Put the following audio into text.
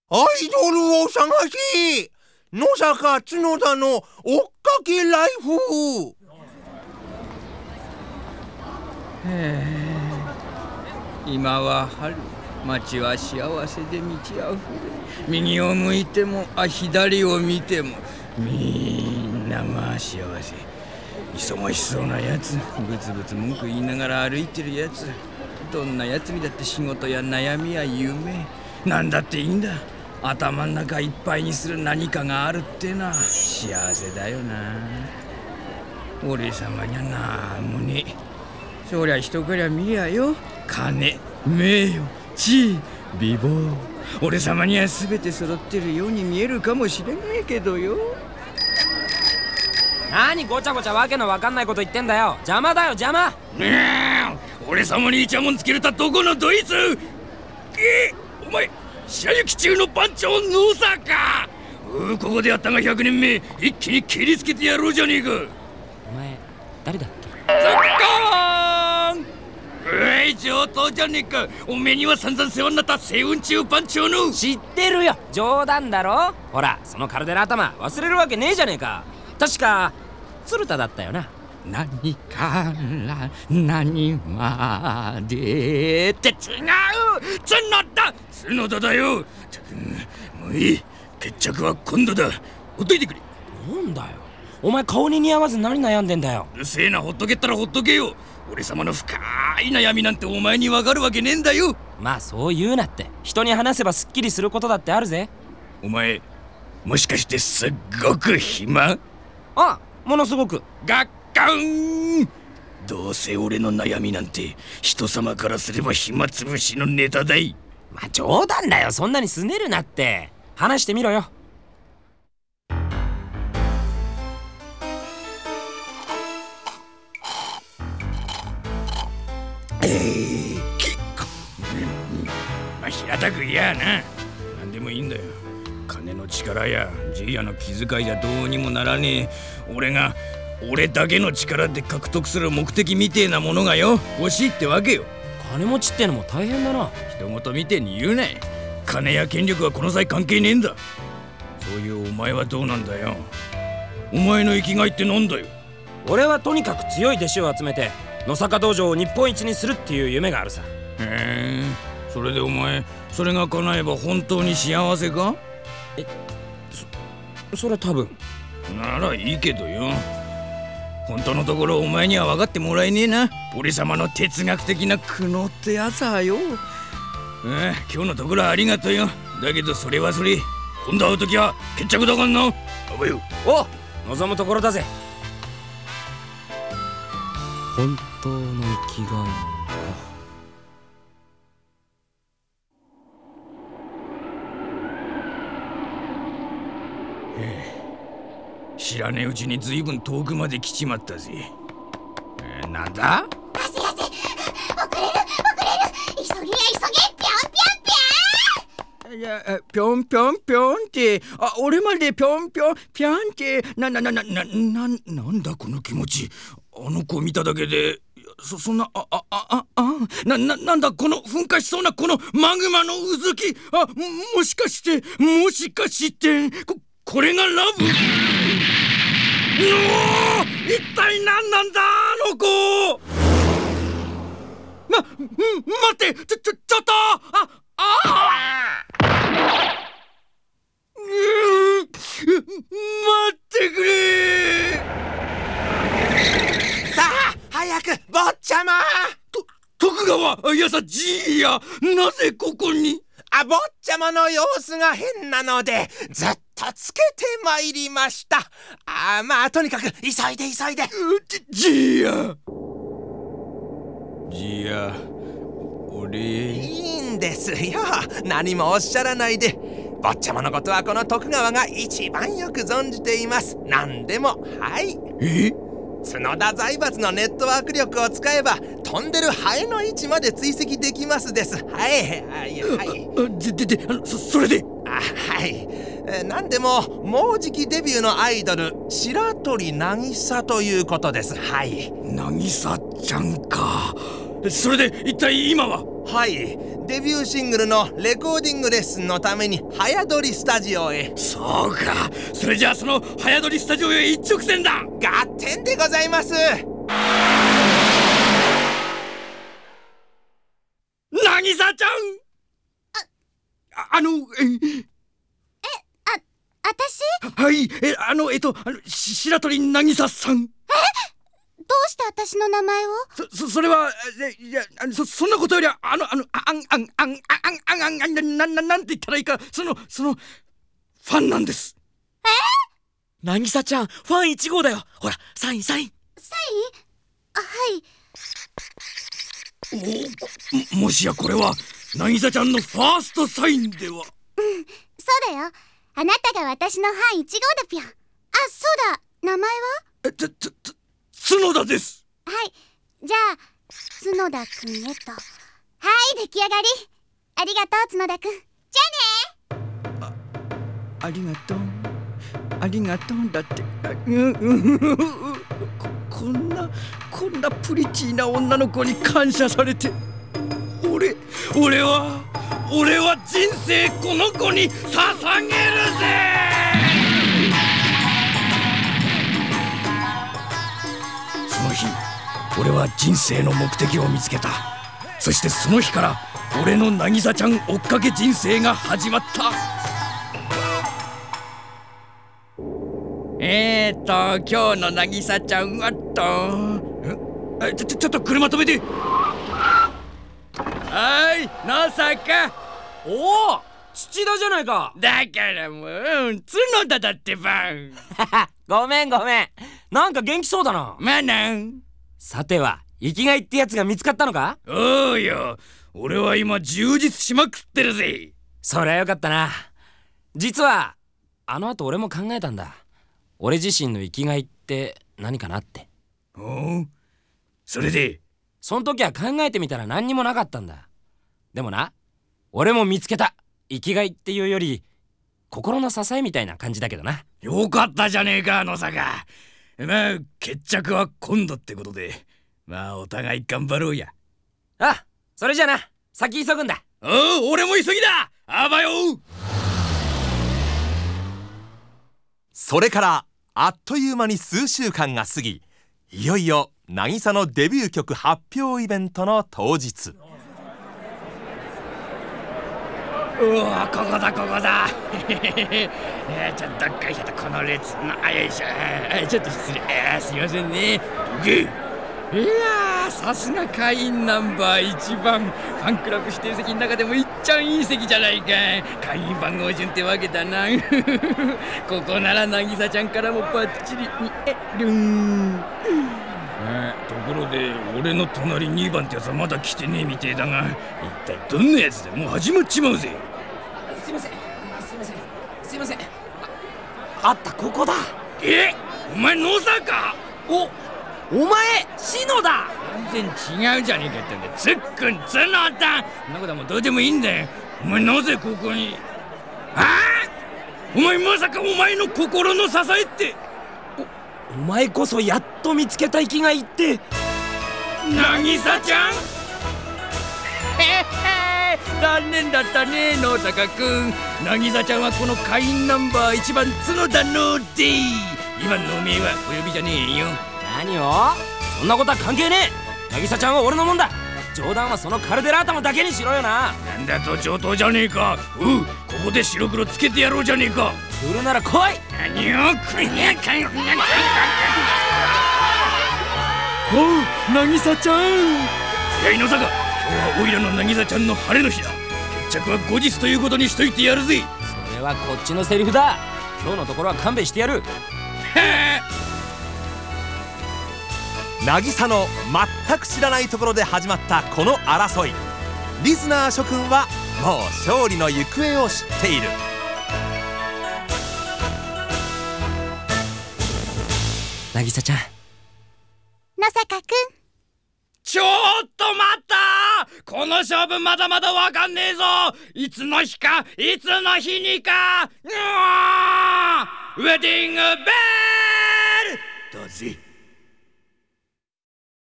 アイドルを探し野坂角田の追っかけライフ。 今は春、街は幸せで満ちあふれ、右を向いても左を見てもみんな幸せ。忙しそうなやつ、ブツブツ文句言いながら歩いてるやつ、どんなやつにだって仕事や悩みや夢なんだっていいんだ。頭の中いっぱいにする何かがあるってな幸せだよな。俺様にはなんもねえ。そりゃ人から見りゃよ、金、名誉、地位、美貌、俺様には全て揃ってるように見えるかもしれないけどよ。 何ごちゃごちゃわけのわかんないこと言ってんだよ。邪魔だよ邪魔。 俺様にイチャモンつけれたどこのドイツ。お前白雪中の番長野坂。ここでやったが100年目、一気に蹴りつけてやろうじゃねえか。 お前誰だっけ。 ザッコーン。上等じゃねえか。おめえには散々世話になった星雲中番長の。 知ってるよ、冗談だろ。ほらそのカルデラ頭忘れるわけねえじゃねえか。確か鶴田だったよな。 何から何までって違う。角田だよ。もういい、決着は今度だ。ほっといてくれ。 なんだよお前、顔に似合わず何悩んでんだよ。 うるせえな、ほっとけったらほっとけよ。俺様の深い悩みなんてお前にわかるわけねえんだよ。 まあそう言うなって。人に話せばすっきりすることだってあるぜ。 お前もしかしてすっごく暇？ あ、ものすごく。 ガッカン。どうせ俺の悩みなんて人様からすれば暇つぶしのネタだい。 まあ冗談だよ、そんなにすねるなって。話してみろよ。 まあ平たく言やあな、なんでもいいんだよ。金の力やじいやの気遣いじゃどうにもならねえ。俺だけの力で獲得する目的みてえなものがよ欲しいってわけよ。 金持ちってのも大変だな。 人事みてえに言うな。金や権力はこの際関係ねえんだ。そういうお前はどうなんだよ。お前の生きがいってなんだよ。 俺はとにかく強い弟子を集めて野坂道場を日本一にするっていう夢があるさ。 へえ、それでお前それが叶えば本当に幸せか？ それ多分。 ならいいけどよ。本当のところお前には分かってもらえねえな。俺様の哲学的な苦悩ってやつはよ。今日のところはありがとうよ。だけどそれはそれ、今度会うときは決着だかんな。あばよ。 お、望むところだぜ。本当の生きがいか。 知らねえうちにずいぶん遠くまで来ちまったぜ。なんだ？ 遅れる急げ急げ、ぴょんぴょんぴょん。 いや、ぴょんぴょんぴょんって、俺までぴょんぴょんぴょんって、なんだこの気持ち。あの子見ただけで、そんな、なんだこの噴火しそうなこのマグマの渦き。もしかして、これがラブ？一体何なんだあの子。待って、ちょっと待ってくれ。 さあ早く坊ちゃま。 徳川、いやさじいや、なぜここに？ 坊ちゃまの様子が変なのでずっとつけてまいりました。まあとにかく急いで。 じいや、俺いいんですよ、何もおっしゃらないで。坊ちゃまのことはこの徳川が一番よく存じています。何でも。はい。角田財閥のネットワーク力を使えば飛んでるハエの位置まで追跡できますです。はい。 それで？ はい。何でももうじきデビューのアイドル白鳥渚ということです。はい。 渚ちゃんか。それで一体今は？ はい、デビューシングルのレコーディングレッスンのために早撮りスタジオへ。 そうか、それじゃあその早撮りスタジオへ一直線だ。 合点でございます。 渚ちゃん、 私？ はい、白鳥渚さん。 どうして私の名前を？ それは、いや、そんなことより、なんて言ったらいいか、その、ファンなんです。 渚ちゃん、ファン1号だよ。ほら、サイン。 サイン？はい。 もしやこれは、渚ちゃんのファーストサインでは？ そうだよ。あなたが私のファン1号だぴょん。あ、そうだ。名前は？ 角田です。 はい。じゃあ、角田くんへと。はい、出来上がり。ありがとう、角田くん。じゃあね。 ありがとうだって。こんなプリチーな女の子に感謝されて、俺は人生この子に捧げるぜ。その日、俺は人生の目的を見つけた。そしてその日から俺の渚ちゃん追っかけ人生が始まった。今日の渚ちゃんはちょっと車止めて。はい、野坂。 おお、土田じゃないか。 だからもう角田だってば。 ごめん。なんか元気そうだな。 まあなん。 さては、生きがいってやつが見つかったのか？ おうよ、俺は今充実しまくってるぜ。 そりゃよかったな。実はあの後俺も考えたんだ。俺自身の生きがいって何かなって。 おう、それで？ そん時は考えてみたら何にもなかったんだ。でもな、俺も見つけた。生きがいっていうより心の支えみたいな感じだけどな。 よかったじゃねえか、野坂。まあ決着は今度ってことで、まあお互い頑張ろうや。 あ、それじゃあな、先急ぐんだ。 おう、俺も急ぎだ。あばよ。 それからあっという間に数週間が過ぎ、いよいよ渚のデビュー曲発表イベントの当日。 うわ、ここだちょっとこの列のよいしょ、ちょっと失礼、すいませんね。どけ。いやー、さすが会員ナンバー1番。ファンクラブ指定席の中でもいっちゃんいい席じゃないか。会員番号順ってわけだな。ここなら渚ちゃんからもバッチリ見える。ところで俺の隣2番ってやつはまだ来てねえみてえだが、一体どんなやつでもう始まっちまうぜ。 すいません。あった、ここだ。 お前野坂？ お前篠田。 全然違うじゃねえかってんだ。つっくん、角田。そんなことはもうどうでもいいんだよ。お前なぜここに？お前まさかお前の心の支えって？ お前こそやっと見つけた生きがいって渚ちゃん？残念だったね、野坂くん。渚ちゃんはこの会員ナンバー1番角田ので。2番のおめえはお呼びじゃねえよ。 何を？そんなことは関係ねえ。渚ちゃんは俺のもんだ。冗談はそのカルデラ頭だけにしろよな。 なんだと上等じゃねえか。ここで白黒つけてやろうじゃねえか。 来るなら来い。 何を来いやかよ。おう、渚ちゃん。やい野坂、今日はおいらの渚ちゃんの晴れの日だ。決着は後日ということにしといてやるぜ。 それはこっちのセリフだ。今日のところは勘弁してやる。 渚の全く知らないところで始まったこの争い。リスナー諸君はもう勝利の行方を知っている。 渚ちゃん。 野坂くん。 ちょっと待った！この勝負まだまだわかんねえぞ。いつの日か、いつの日にか。ウェディングベルだぜ。